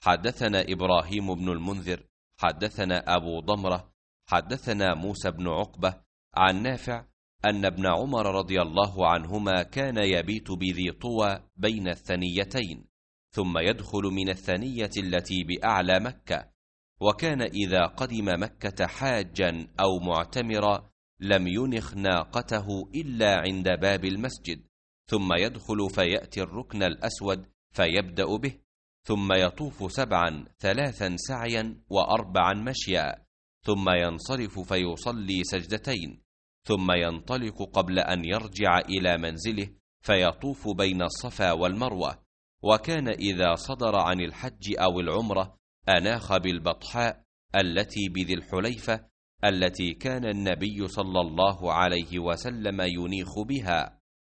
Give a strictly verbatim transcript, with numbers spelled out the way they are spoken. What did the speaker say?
حدثنا إبراهيم بن المنذر حدثنا أبو ضمرة حدثنا موسى بن عقبة عن نافع أن ابن عمر رضي الله عنهما كان يبيت بذي طوى بين الثنيتين، ثم يدخل من الثنية التي بأعلى مكة، وكان إذا قدم مكة حاجا أو معتمرا لم ينخ ناقته إلا عند باب المسجد، ثم يدخل فيأتي الركن الأسود فيبدأ به، ثم يطوف سبعا ثلاثا سعيا وأربعا مشيا، ثم ينصرف فيصلي سجدتين، ثم ينطلق قبل أن يرجع إلى منزله فيطوف بين الصفا والمروة. وكان إذا صدر عن الحج أو العمرة أناخ بالبطحاء التي بذي الحليفة التي كان النبي صلى الله عليه وسلم ينيخ بها.